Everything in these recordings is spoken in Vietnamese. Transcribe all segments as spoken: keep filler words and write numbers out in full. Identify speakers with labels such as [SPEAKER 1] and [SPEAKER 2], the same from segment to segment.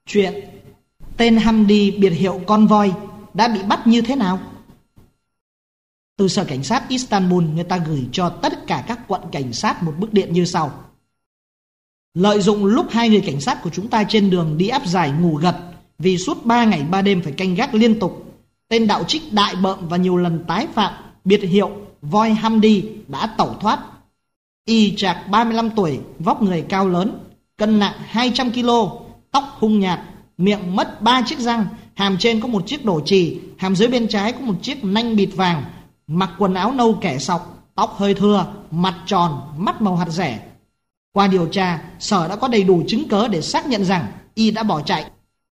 [SPEAKER 1] Chuyện tên Hamdi biệt hiệu con voi đã bị bắt như thế nào? Từ sở cảnh sát Istanbul, người ta gửi cho tất cả các quận cảnh sát một bức điện như sau. Lợi dụng lúc hai người cảnh sát của chúng ta trên đường đi áp giải ngủ gật vì suốt ba ngày ba đêm phải canh gác liên tục, tên đạo trích đại bợm và nhiều lần tái phạm biệt hiệu voi Hamdi đã tẩu thoát. Y trạc ba mươi lăm tuổi, vóc người cao lớn, cân nặng hai trăm ki lô, tóc hung nhạt, miệng mất ba chiếc răng, hàm trên có một chiếc đổ chì, hàm dưới bên trái có một chiếc nanh bịt vàng, mặc quần áo nâu kẻ sọc, tóc hơi thưa, mặt tròn, mắt màu hạt rẻ. Qua điều tra, sở đã có đầy đủ chứng cớ để xác nhận rằng y đã bỏ chạy.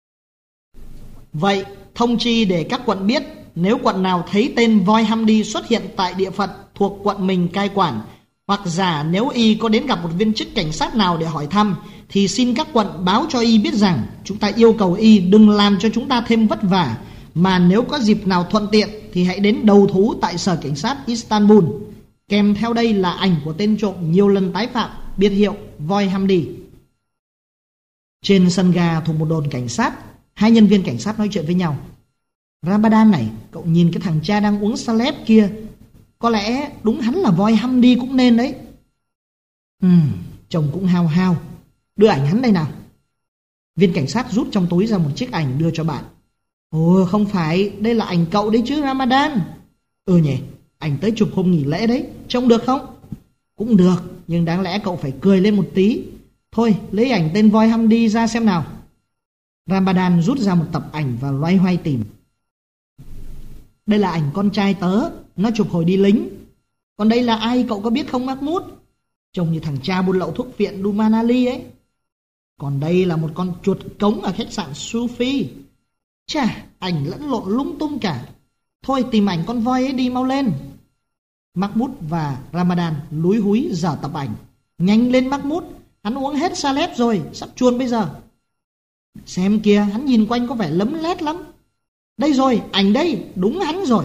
[SPEAKER 1] Vậy, thông chi để các quận biết, nếu quận nào thấy tên voi Hamdi xuất hiện tại địa phận thuộc quận mình cai quản, hoặc giả nếu y có đến gặp một viên chức cảnh sát nào để hỏi thăm, thì xin các quận báo cho y biết rằng chúng ta yêu cầu y đừng làm cho chúng ta thêm vất vả, mà nếu có dịp nào thuận tiện thì hãy đến đầu thú tại sở cảnh sát Istanbul. Kèm theo đây là ảnh của tên trộm nhiều lần tái phạm biệt hiệu voi Hamdi. Trên sân ga thuộc một đồn cảnh sát, hai nhân viên cảnh sát nói chuyện với nhau. Ramadan này, cậu nhìn cái thằng cha đang uống Salep kia, có lẽ đúng hắn là voi Hamdi cũng nên đấy. Ừ, chồng cũng hao hao. Đưa ảnh hắn đây nào. Viên cảnh sát rút trong túi ra một chiếc ảnh đưa cho bạn. Ồ, không phải, đây là ảnh cậu đấy chứ Ramadan. Ừ nhỉ, ảnh tới chụp hôm nghỉ lễ đấy, trông được không? Cũng được, nhưng đáng lẽ cậu phải cười lên một tí. Thôi, lấy ảnh tên voi Hamdi ra xem nào. Ramadan rút ra một tập ảnh và loay hoay tìm. Đây là ảnh con trai tớ, nó chụp hồi đi lính. Còn đây là ai cậu có biết không Mahmoud? Trông như thằng cha buôn lậu thuốc viện Dumanali ấy. Còn đây là một con chuột cống ở khách sạn Sufi. Chà, ảnh lẫn lộn lung tung cả. Thôi tìm ảnh con voi ấy đi mau lên. Mahmoud và Ramadan lúi húi dở tập ảnh. Nhanh lên Mahmoud, hắn uống hết Salep rồi, sắp chuồn bây giờ. Xem kìa, hắn nhìn quanh có vẻ lấm lét lắm. Đây rồi, ảnh đây, đúng hắn rồi.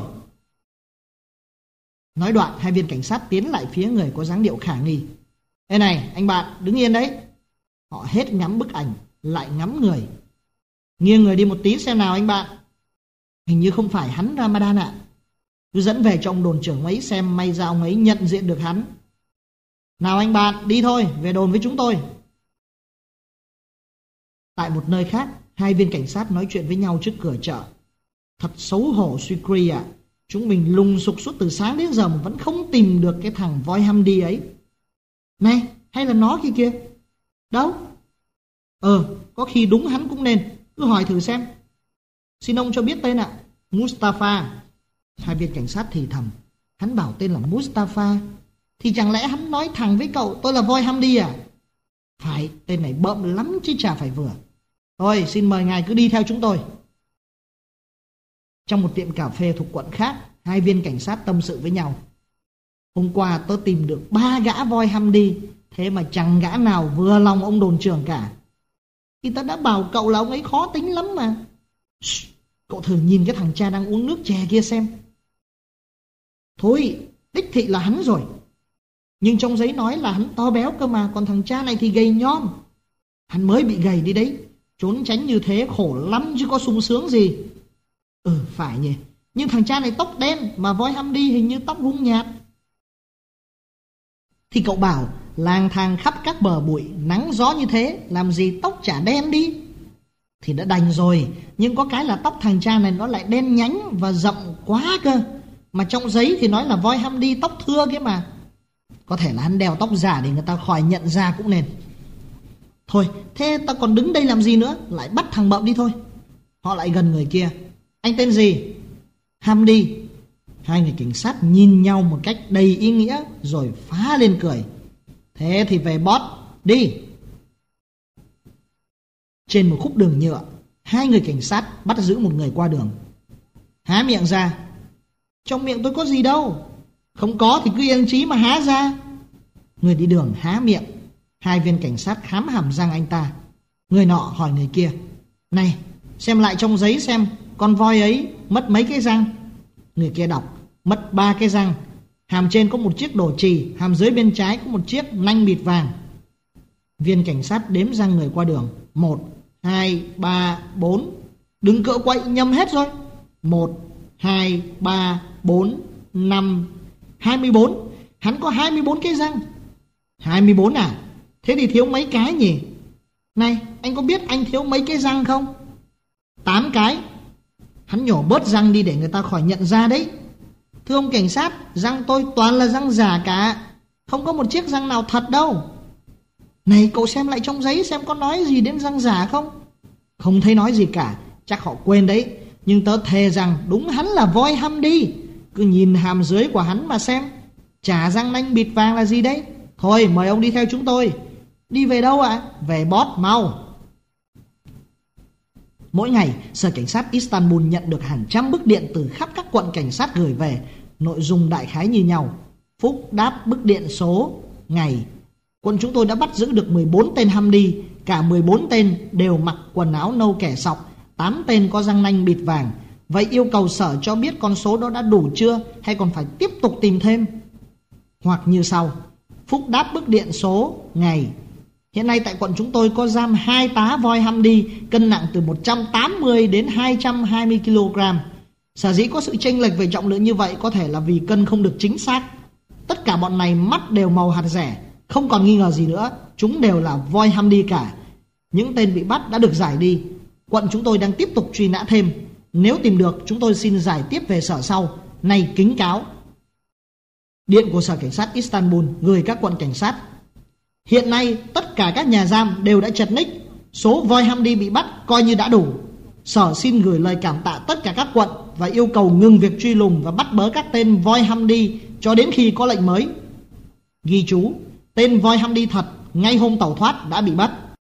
[SPEAKER 1] Nói đoạn, hai viên cảnh sát tiến lại phía người có dáng điệu khả nghi. Ê này, anh bạn, đứng yên đấy. Họ hết ngắm bức ảnh, lại ngắm người. Nghiêng người đi một tí xem nào anh bạn. Hình như không phải hắn Ramadan ạ. Cứ dẫn về cho ông đồn trưởng ấy xem, may ra ông ấy nhận diện được hắn. Nào anh bạn, đi thôi, về đồn với chúng tôi. Tại một nơi khác, hai viên cảnh sát nói chuyện với nhau trước cửa chợ. Thật xấu hổ Sukri ạ. Chúng mình lùng sục suốt từ sáng đến giờ mà vẫn không tìm được cái thằng voi Hamdi ấy. Này, hay là nó kia kia? Đâu? Ờ, có khi đúng hắn cũng nên. Cứ hỏi thử xem. Xin ông cho biết tên ạ. Mustafa. Hai viên cảnh sát thì thầm. Hắn bảo tên là Mustafa. Thì chẳng lẽ hắn nói thẳng với cậu tôi là voi Hamdi à? Phải, tên này bợm lắm chứ chả phải vừa. Thôi, xin mời ngài cứ đi theo chúng tôi. Trong một tiệm cà phê thuộc quận khác, hai viên cảnh sát tâm sự với nhau. Hôm qua tớ tìm được ba gã voi Hamdi, thế mà chẳng gã nào vừa lòng ông đồn trưởng cả. Thì tớ đã bảo cậu là ông ấy khó tính lắm mà. Shh, cậu thử nhìn cái thằng cha đang uống nước chè kia xem. Thôi, đích thị là hắn rồi. Nhưng trong giấy nói là hắn to béo cơ mà, còn thằng cha này thì gầy nhom. Hắn mới bị gầy đi đấy, trốn tránh như thế khổ lắm chứ có sung sướng gì. Ừ, phải nhỉ. Nhưng thằng cha này tóc đen, mà voi Hamdi hình như tóc hung nhạt. Thì cậu bảo lang thang khắp các bờ bụi, nắng gió như thế, làm gì tóc chả đen đi. Thì đã đành rồi, nhưng có cái là tóc thằng cha này nó lại đen nhánh và rộng quá cơ. Mà trong giấy thì nói là voi Hamdi tóc thưa kia mà. Có thể là hắn đeo tóc giả để người ta khỏi nhận ra cũng nên. Thôi, thế ta còn đứng đây làm gì nữa, lại bắt thằng bợm đi thôi. Họ lại gần người kia. Anh tên gì? Hamdi. Hai người cảnh sát nhìn nhau một cách đầy ý nghĩa rồi phá lên cười. Thế thì về boss, đi. Trên một khúc đường nhựa, hai người cảnh sát bắt giữ một người qua đường. Há miệng ra. Trong miệng tôi có gì đâu. Không có thì cứ yên trí mà há ra. Người đi đường há miệng. Hai viên cảnh sát khám hàm răng anh ta. Người nọ hỏi người kia. Này, xem lại trong giấy xem con voi ấy mất mấy cái răng. Người kia đọc. Mất ba cái răng. Hàm trên có một chiếc đổ chì, hàm dưới bên trái có một chiếc nanh bịt vàng. Viên cảnh sát đếm răng người qua đường. Một, hai, ba, bốn. Đừng cựa quậy, nhầm hết rồi. một, hai, ba, bốn, năm, hai mươi bốn. Hắn có hai mươi bốn cái răng. hai mươi bốn à? Thế thì thiếu mấy cái nhỉ? Này, anh có biết anh thiếu mấy cái răng không? tám cái. Hắn nhổ bớt răng đi để người ta khỏi nhận ra đấy. Thưa ông cảnh sát, răng tôi toàn là răng giả cả, không có một chiếc răng nào thật đâu. Này, cậu xem lại trong giấy xem có nói gì đến răng giả không? Không thấy nói gì cả, chắc họ quên đấy. Nhưng tớ thề rằng đúng hắn là voi Hamdi. Cứ nhìn hàm dưới của hắn mà xem. Chả răng nanh bịt vàng là gì đấy. Thôi mời ông đi theo chúng tôi. Đi về đâu ạ? À? Về Bót mau. Mỗi ngày, Sở Cảnh sát Istanbul nhận được hàng trăm bức điện từ khắp các quận cảnh sát gửi về. Nội dung đại khái như nhau. Phúc đáp bức điện số, ngày. Quận chúng tôi đã bắt giữ được mười bốn tên Hamdi. Cả mười bốn tên đều mặc quần áo nâu kẻ sọc. tám tên có răng nanh bịt vàng. Vậy yêu cầu Sở cho biết con số đó đã đủ chưa, hay còn phải tiếp tục tìm thêm? Hoặc như sau. Phúc đáp bức điện số, ngày. Hiện nay tại quận chúng tôi có giam hai tá voi Hamdi, cân nặng từ một trăm tám mươi đến hai trăm hai mươi ki lô gam. Sở dĩ có sự chênh lệch về trọng lượng như vậy có thể là vì cân không được chính xác. Tất cả bọn này mắt đều màu hạt rẻ, không còn nghi ngờ gì nữa, chúng đều là voi Hamdi cả. Những tên bị bắt đã được giải đi. Quận chúng tôi đang tiếp tục truy nã thêm. Nếu tìm được, chúng tôi xin giải tiếp về sở sau. Này kính cáo. Điện của Sở Cảnh sát Istanbul gửi các quận cảnh sát. Hiện nay tất cả các nhà giam đều đã chật ních. Số voi Hamdi bị bắt coi như đã đủ. Sở xin gửi lời cảm tạ tất cả các quận và yêu cầu ngừng việc truy lùng và bắt bớ các tên voi Hamdi cho đến khi có lệnh mới. Ghi chú, tên voi Hamdi thật ngay hôm tẩu thoát đã bị bắt.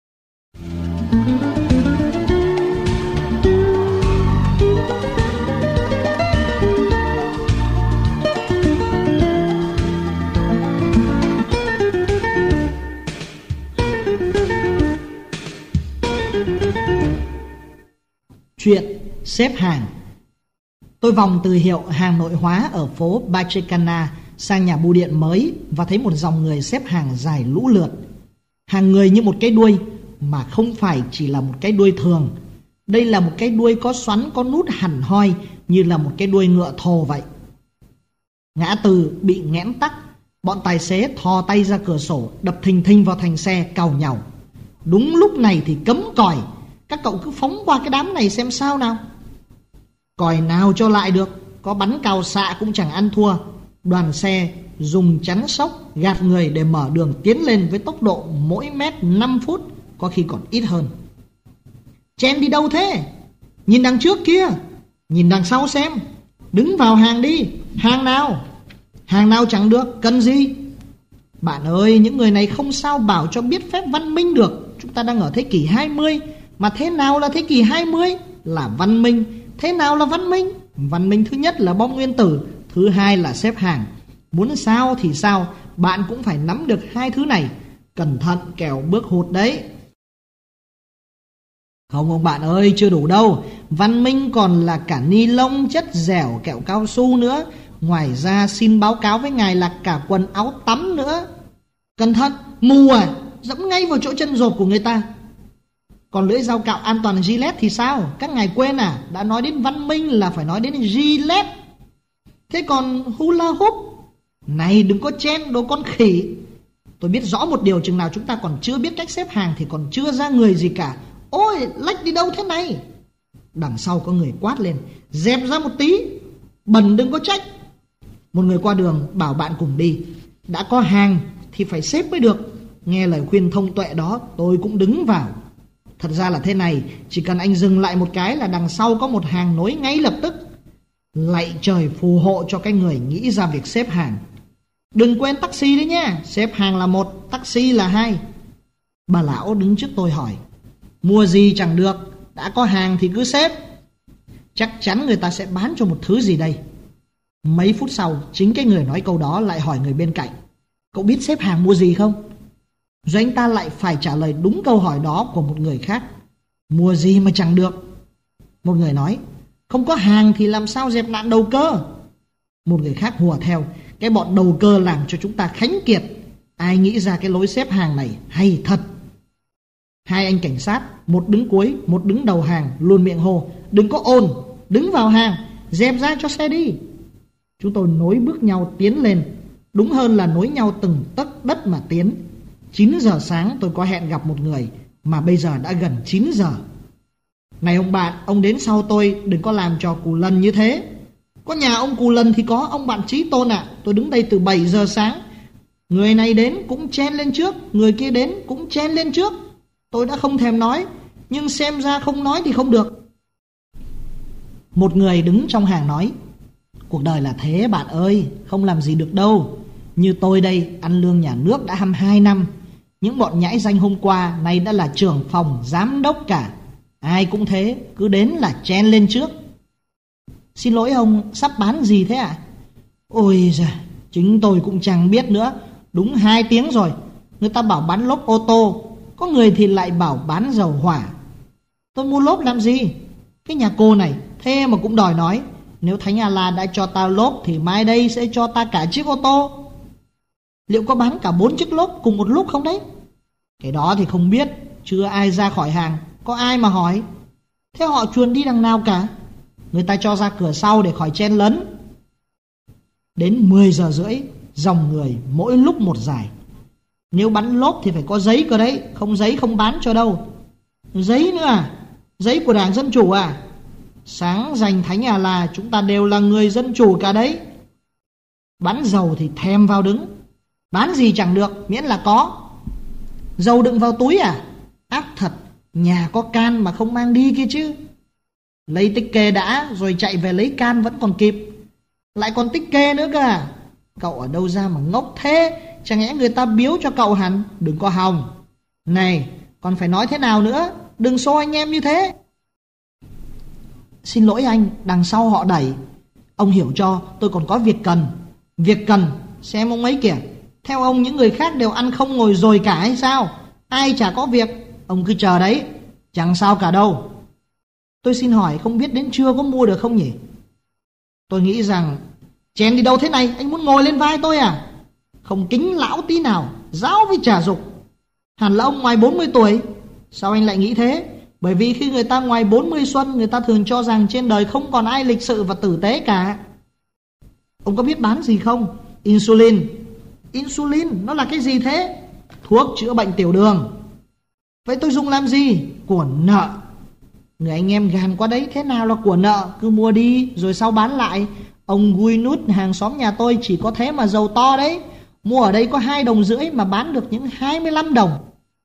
[SPEAKER 1] Chuyện xếp hàng. Tôi vòng từ hiệu hàng nội hóa ở phố Bachekana sang nhà bưu điện mới và thấy một dòng người xếp hàng dài lũ lượt. Hàng người như một cái đuôi, mà không phải chỉ là một cái đuôi thường. Đây là một cái đuôi có xoắn, có nút hẳn hoi, như là một cái đuôi ngựa thồ vậy. Ngã tư bị nghẽn tắc. Bọn tài xế thò tay ra cửa sổ, đập thình thình vào thành xe, càu nhàu. Đúng lúc này thì cấm còi. Các cậu cứ phóng qua cái đám này xem sao nào. Còi nào cho lại được, có bắn cào xạ cũng chẳng ăn thua. Đoàn xe dùng chắn sóc gạt người để mở đường tiến lên với tốc độ mỗi mét năm phút, có khi còn ít hơn. Chen đi đâu thế? Nhìn đằng trước kia, nhìn đằng sau xem. Đứng vào hàng đi. Hàng nào? Hàng nào chẳng được, cần gì? Bạn ơi, những người này không sao bảo cho biết phép văn minh được. Chúng ta đang ở thế kỷ hai mươi. Mà thế nào là thế kỷ hai mươi? Là văn minh. Thế nào là văn minh? Văn minh thứ nhất là bom nguyên tử, thứ hai là xếp hàng. Muốn sao thì sao, bạn cũng phải nắm được hai thứ này. Cẩn thận kẻo bước hụt đấy. Không ông bạn ơi, chưa đủ đâu. Văn minh còn là cả ni lông, chất dẻo, kẹo cao su nữa. Ngoài ra xin báo cáo với ngài là cả quần áo tắm nữa. Cẩn thận, mù à, dẫm ngay vào chỗ chân rộp của người ta. Còn lưỡi dao cạo an toàn Gillette thì sao? Các ngài quên à? Đã nói đến văn minh là phải nói đến Gillette. Thế còn hula hoop? Này đừng có chen đồ con khỉ. Tôi biết rõ một điều, chừng nào chúng ta còn chưa biết cách xếp hàng thì còn chưa ra người gì cả. Ôi, lách đi đâu thế này? Đằng sau có người quát lên. Dẹp ra một tí, bẩn đừng có trách. Một người qua đường bảo bạn cùng đi. Đã có hàng thì phải xếp mới được. Nghe lời khuyên thông tuệ đó, tôi cũng đứng vào. Thật ra là thế này, chỉ cần anh dừng lại một cái là đằng sau có một hàng nối ngay lập tức. Lạy trời phù hộ cho cái người nghĩ ra việc xếp hàng. Đừng quên taxi đấy nhá, xếp hàng là một, taxi là hai. Bà lão đứng trước tôi hỏi, mua gì chẳng được, đã có hàng thì cứ xếp. Chắc chắn người ta sẽ bán cho một thứ gì đây. Mấy phút sau, chính cái người nói câu đó lại hỏi người bên cạnh, cậu biết xếp hàng mua gì không? Rồi anh ta lại phải trả lời đúng câu hỏi đó của một người khác. Mua gì mà chẳng được? Một người nói, không có hàng thì làm sao dẹp nạn đầu cơ? Một người khác hùa theo, cái bọn đầu cơ làm cho chúng ta khánh kiệt. Ai nghĩ ra cái lối xếp hàng này hay thật. Hai anh cảnh sát, một đứng cuối, một đứng đầu hàng, luôn miệng hô: đừng có ồn, đứng vào hàng, dẹp ra cho xe đi. Chúng tôi nối bước nhau tiến lên, đúng hơn là nối nhau từng tấc đất mà tiến. Chín giờ sáng tôi có hẹn gặp một người, mà bây giờ đã gần chín giờ. Này ông bạn, ông đến sau tôi, đừng có làm trò cù lần như thế. Có nhà ông cù lần thì có, ông bạn Chí Tôn ạ. À, tôi đứng đây từ bảy giờ sáng. Người này đến cũng chen lên trước, người kia đến cũng chen lên trước. Tôi đã không thèm nói, nhưng xem ra không nói thì không được. Một người đứng trong hàng nói: cuộc đời là thế bạn ơi, không làm gì được đâu. Như tôi đây, ăn lương nhà nước đã hai mươi hai năm. Những bọn nhãi danh hôm qua nay đã là trưởng phòng, giám đốc cả. Ai cũng thế, cứ đến là chen lên trước. Xin lỗi ông, sắp bán gì thế ạ? À? Ôi giời, chính tôi cũng chẳng biết nữa. Đúng hai tiếng rồi, người ta bảo bán lốp ô tô, có người thì lại bảo bán dầu hỏa. Tôi mua lốp làm gì? Cái nhà cô này, thế mà cũng đòi nói: nếu Thánh A-la đã cho ta lốp thì mai đây sẽ cho ta cả chiếc ô tô. Liệu có bán cả bốn chiếc lốp cùng một lúc không đấy? Cái đó thì không biết, chưa ai ra khỏi hàng, có ai mà hỏi. Thế họ chuồn đi đằng nào cả? Người ta cho ra cửa sau để khỏi chen lấn. Đến mười giờ rưỡi, dòng người mỗi lúc một dài. Nếu bán lốp thì phải có giấy cơ đấy, không giấy không bán cho đâu. Giấy nữa à? Giấy của Đảng Dân Chủ à? Sáng giành Thánh A-la chúng ta đều là người dân chủ cả đấy. Bán dầu thì thèm vào đứng. Bán gì chẳng được, miễn là có. Dầu đựng vào túi à? Ác thật, nhà có can mà không mang đi kia chứ. Lấy tích kê đã, rồi chạy về lấy can vẫn còn kịp. Lại còn tích kê nữa cơ à? Cậu ở đâu ra mà ngốc thế? Chẳng lẽ người ta biếu cho cậu hẳn? Đừng có hòng. Này, còn phải nói thế nào nữa? Đừng xô anh em như thế. Xin lỗi anh, đằng sau họ đẩy. Ông hiểu cho, tôi còn có việc cần. Việc cần, xem ông ấy kìa. Theo ông những người khác đều ăn không ngồi rồi cả hay sao? Ai chả có việc, ông cứ chờ đấy. Chẳng sao cả đâu. Tôi xin hỏi, không biết đến trưa có mua được không nhỉ? Tôi nghĩ rằng, chèn đi đâu thế này, anh muốn ngồi lên vai tôi à? Không kính lão tí nào, giáo với trả dục. Hẳn là ông ngoài bốn mươi tuổi. Sao anh lại nghĩ thế? Bởi vì khi người ta ngoài bốn mươi xuân, người ta thường cho rằng trên đời không còn ai lịch sự và tử tế cả. Ông có biết bán gì không? Insulin. Insulin, nó là cái gì thế? Thuốc chữa bệnh tiểu đường. Vậy tôi dùng làm gì? Của nợ. Người anh em gàn qua đấy, thế nào là của nợ? Cứ mua đi, rồi sau bán lại. Ông Gui Nút hàng xóm nhà tôi chỉ có thế mà giàu to đấy. Mua ở đây có hai đồng rưỡi mà bán được những hai mươi lăm đồng.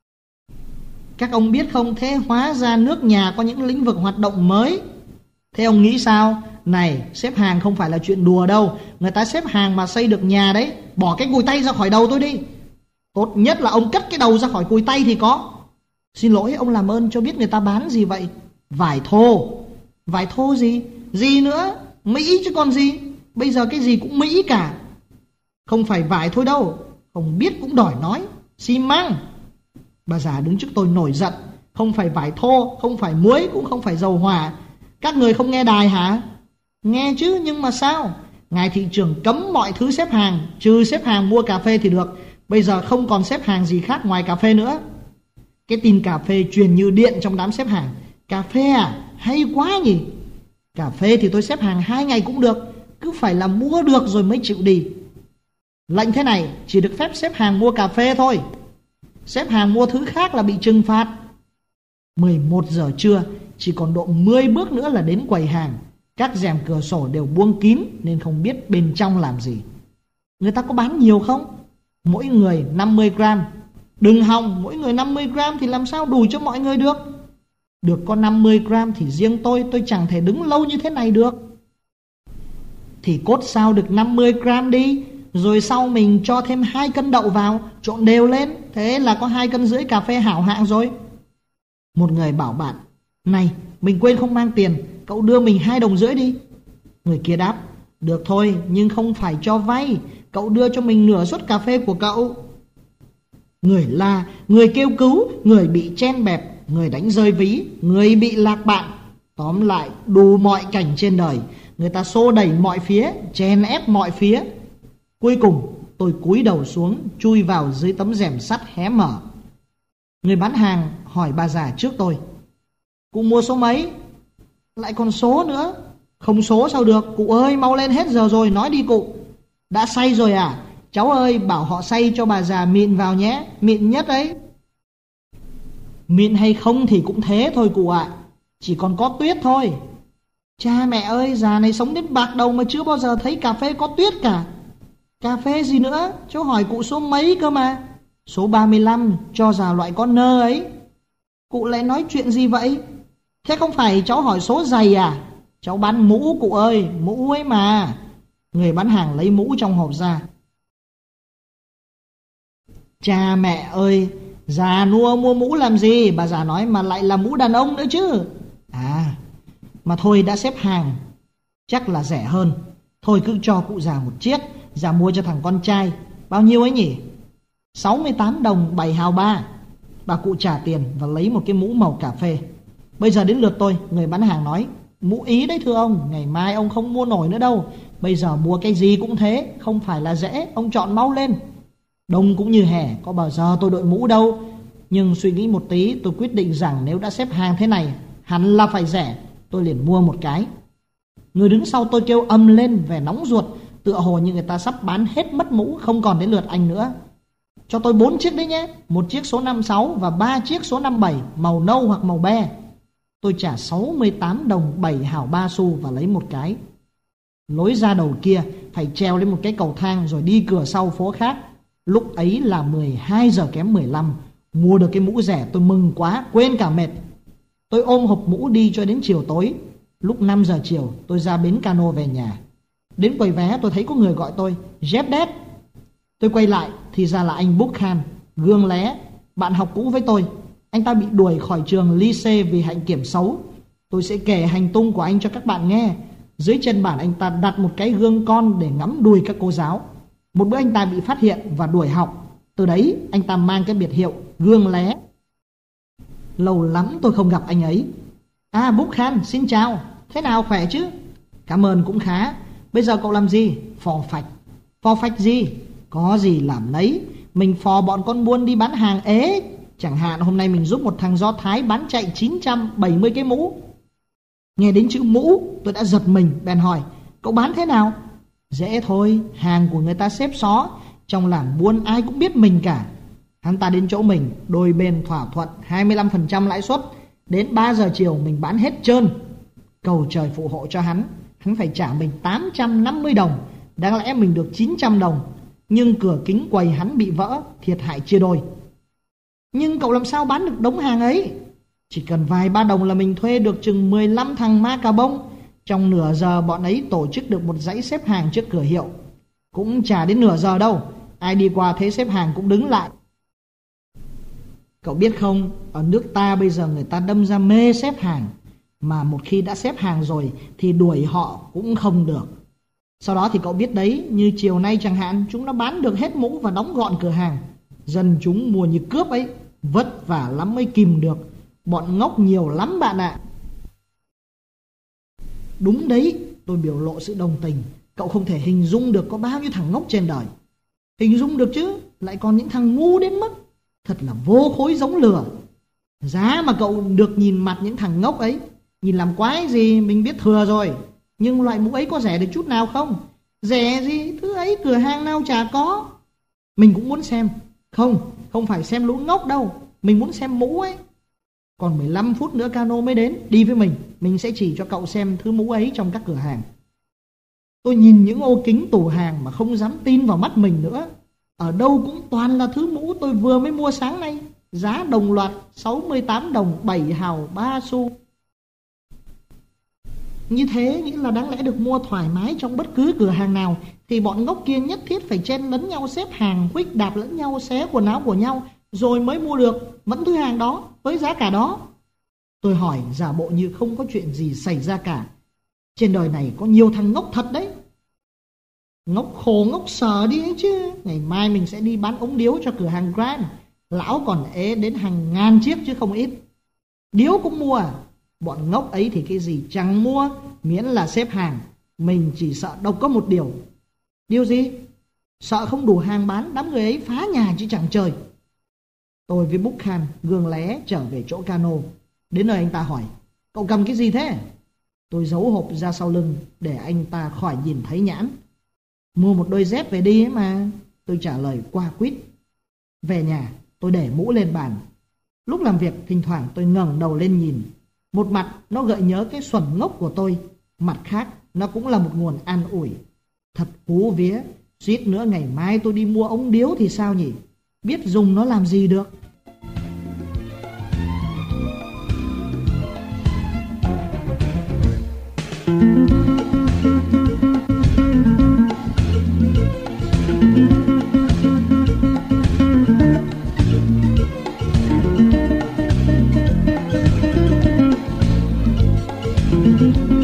[SPEAKER 1] Các ông biết không, thế hóa ra nước nhà có những lĩnh vực hoạt động mới. Thế ông nghĩ sao? Này, xếp hàng không phải là chuyện đùa đâu. Người ta xếp hàng mà xây được nhà đấy. Bỏ cái cùi tay ra khỏi đầu tôi đi. Tốt nhất là ông cất cái đầu ra khỏi cùi tay thì có. Xin lỗi, ông làm ơn cho biết người ta bán gì vậy? Vải thô. Vải thô gì? Gì nữa? Mỹ chứ còn gì? Bây giờ cái gì cũng Mỹ cả. Không phải vải thôi đâu. Không biết cũng đòi nói. Xi măng. Bà già đứng trước tôi nổi giận. Không phải vải thô, không phải muối, cũng không phải dầu hỏa. Các người không nghe đài hả? Nghe chứ, nhưng mà sao? Ngài thị trưởng cấm mọi thứ xếp hàng, trừ xếp hàng mua cà phê thì được. Bây giờ không còn xếp hàng gì khác ngoài cà phê nữa. Cái tin cà phê truyền như điện trong đám xếp hàng. Cà phê à? Hay quá nhỉ? Cà phê thì tôi xếp hàng hai ngày cũng được. Cứ phải là mua được rồi mới chịu đi. Lệnh thế này chỉ được phép xếp hàng mua cà phê thôi. Xếp hàng mua thứ khác là bị trừng phạt. mười một giờ trưa, chỉ còn độ mười bước nữa là đến quầy hàng. Các rèm cửa sổ đều buông kín nên không biết bên trong làm gì. Người ta có bán nhiều không? Mỗi người năm mươi gram. Đừng hòng, mỗi người năm mươi gram thì làm sao đủ cho mọi người được? Được có năm mươi gram thì riêng tôi, tôi chẳng thể đứng lâu như thế này được. Thì cốt sao được năm mươi gram đi. Rồi sau mình cho thêm hai cân đậu vào, trộn đều lên. Thế là có hai cân rưỡi cà phê hảo hạng rồi. Một người bảo bạn: này, mình quên không mang tiền, cậu đưa mình hai đồng rưỡi đi. Người kia đáp: được thôi, nhưng không phải cho vay. Cậu đưa cho mình nửa suất cà phê của cậu. Người la, người kêu cứu, người bị chen bẹp, người đánh rơi ví, người bị lạc bạn. Tóm lại, đủ mọi cảnh trên đời. Người ta xô đẩy mọi phía, chen ép mọi phía. Cuối cùng tôi cúi đầu xuống, chui vào dưới tấm rèm sắt hé mở. Người bán hàng hỏi bà già trước tôi: Cụ mua số mấy? Lại còn số nữa? Không số sao được, cụ ơi, mau lên, hết giờ rồi, nói đi cụ. Đã xay rồi à? Cháu ơi, bảo họ xay cho bà già mịn vào nhé, mịn nhất ấy. Mịn hay không thì cũng thế thôi cụ ạ, à. Chỉ còn có tuyết thôi. Cha mẹ ơi, già này sống đến bạc đầu mà chưa bao giờ thấy cà phê có tuyết cả. Cà phê gì nữa? Cháu hỏi cụ số mấy cơ mà. Số ba mươi lăm, cho già loại con nơ ấy. Cụ lại nói chuyện gì vậy? Thế không phải cháu hỏi số giày à? Cháu bán mũ cụ ơi, mũ ấy mà. Người bán hàng lấy mũ trong hộp ra. Cha mẹ ơi, già nua mua mũ làm gì? Bà già nói, mà lại là mũ đàn ông nữa chứ. À, mà thôi, đã xếp hàng chắc là rẻ hơn. Thôi cứ cho cụ già một chiếc. Già mua cho thằng con trai. Bao nhiêu ấy nhỉ? sáu mươi tám đồng bảy hào ba. Bà cụ trả tiền và lấy một cái mũ màu cà phê. Bây giờ đến lượt tôi. Người bán hàng nói: Mũ Ý đấy thưa ông, ngày mai ông không mua nổi nữa đâu. Bây giờ mua cái gì cũng thế, không phải là dễ. Ông chọn mau lên. Đông cũng như hè, có bao giờ tôi đội mũ đâu. Nhưng suy nghĩ một tí, tôi quyết định rằng nếu đã xếp hàng thế này, hẳn là phải rẻ. Tôi liền mua một cái. Người đứng sau tôi kêu ầm lên vẻ nóng ruột, tựa hồ như người ta sắp bán hết mất mũ, không còn đến lượt anh nữa. Cho tôi bốn chiếc đấy nhé. Một chiếc số năm sáu và ba chiếc số năm bảy, màu nâu hoặc màu be. Tôi trả sáu mươi tám đồng bảy hào ba xu và lấy một cái. Lối ra đầu kia phải treo lên một cái cầu thang rồi đi cửa sau phố khác. Lúc ấy là mười hai giờ kém mười lăm. Mua được cái mũ rẻ tôi mừng quá, quên cả mệt. Tôi ôm hộp mũ đi cho đến chiều tối. Lúc năm giờ chiều tôi ra bến cano về nhà. Đến quầy vé tôi thấy có người gọi tôi: Jeff Dead. Tôi quay lại thì ra là anh Book Khan, gương lé, bạn học cũ với tôi. Anh ta bị đuổi khỏi trường lycée vì hạnh kiểm xấu. Tôi sẽ kể hành tung của anh cho các bạn nghe. Dưới chân bàn anh ta đặt một cái gương con để ngắm đùi các cô giáo. Một bữa anh ta bị phát hiện và đuổi học. Từ đấy anh ta mang cái biệt hiệu gương lé. Lâu lắm tôi không gặp anh ấy. À, Book Khan, xin chào. Thế nào, khỏe chứ? Cảm ơn, cũng khá. Bây giờ cậu làm gì? Phò phạch. Phò phạch gì? Có gì làm nấy. Mình phò bọn con buôn đi bán hàng ế. Chẳng hạn hôm nay mình giúp một thằng Do Thái bán chạy chín trăm bảy mươi cái mũ. Nghe đến chữ mũ tôi đã giật mình, bèn hỏi: Cậu bán thế nào? Dễ thôi, hàng của người ta xếp xó. Trong làng buôn ai cũng biết mình cả. Hắn ta đến chỗ mình, đôi bên thỏa thuận hai mươi lăm phần trăm lãi suất. Đến ba giờ chiều mình bán hết trơn. Cầu trời phù hộ cho hắn. Hắn phải trả mình tám trăm năm mươi đồng. Đáng lẽ mình được chín trăm đồng. Nhưng cửa kính quầy hắn bị vỡ, thiệt hại chia đôi. Nhưng cậu làm sao bán được đống hàng ấy? Chỉ cần vài ba đồng là mình thuê được chừng mười lăm thằng ma cà bông. Trong nửa giờ bọn ấy tổ chức được một dãy xếp hàng trước cửa hiệu. Cũng chả đến nửa giờ đâu. Ai đi qua thấy xếp hàng cũng đứng lại. Cậu biết không, ở nước ta bây giờ người ta đâm ra mê xếp hàng. Mà một khi đã xếp hàng rồi thì đuổi họ cũng không được. Sau đó thì cậu biết đấy, như chiều nay chẳng hạn, chúng nó bán được hết mũ và đóng gọn cửa hàng. Dân chúng mua như cướp ấy, vất vả lắm mới kìm được. Bọn ngốc nhiều lắm bạn ạ. Đúng đấy, tôi biểu lộ sự đồng tình. Cậu không thể hình dung được có bao nhiêu thằng ngốc trên đời. Hình dung được chứ, lại còn những thằng ngu đến mức thật là vô khối giống lừa. Giá mà cậu được nhìn mặt những thằng ngốc ấy, nhìn làm quái gì, mình biết thừa rồi. Nhưng loại mũ ấy có rẻ được chút nào không? Rẻ gì, thứ ấy cửa hàng nào chả có. Mình cũng muốn xem. Không, không phải xem lũ ngốc đâu. Mình muốn xem mũ ấy. Còn mười lăm phút nữa cano mới đến. Đi với mình, mình sẽ chỉ cho cậu xem thứ mũ ấy trong các cửa hàng. Tôi nhìn những ô kính tủ hàng mà không dám tin vào mắt mình nữa. Ở đâu cũng toàn là thứ mũ tôi vừa mới mua sáng nay. Giá đồng loạt sáu mươi tám đồng bảy hào ba xu. Như thế nghĩa là đáng lẽ được mua thoải mái trong bất cứ cửa hàng nào, thì bọn ngốc kia nhất thiết phải chen lấn nhau xếp hàng, khuếch đạp lẫn nhau, xé quần áo của nhau, rồi mới mua được vẫn thứ hàng đó với giá cả đó. Tôi hỏi giả bộ như không có chuyện gì xảy ra cả. Trên đời này có nhiều thằng ngốc thật đấy. Ngốc khổ ngốc sở đi ấy chứ. Ngày mai mình sẽ đi bán ống điếu cho cửa hàng Grand. Lão còn ế đến hàng ngàn chiếc chứ không ít. Điếu cũng mua à? Bọn ngốc ấy thì cái gì chẳng mua, miễn là xếp hàng. Mình chỉ sợ độc có một điều. Điều gì? Sợ không đủ hàng bán, đám người ấy phá nhà chứ chẳng trời. Tôi với Búc Khan gương lé trở về chỗ cano. Đến nơi anh ta hỏi, cậu cầm cái gì thế? Tôi giấu hộp ra sau lưng để anh ta khỏi nhìn thấy nhãn. Mua một đôi dép về đi ấy mà, tôi trả lời qua quýt. Về nhà, tôi để mũ lên bàn. Lúc làm việc, thỉnh thoảng tôi ngẩng đầu lên nhìn. Một mặt nó gợi nhớ cái xuẩn ngốc của tôi, mặt khác nó cũng là một nguồn an ủi. Thật hú vía, suýt nữa ngày mai tôi đi mua ống điếu thì sao nhỉ? Biết dùng nó làm gì được. Thank you.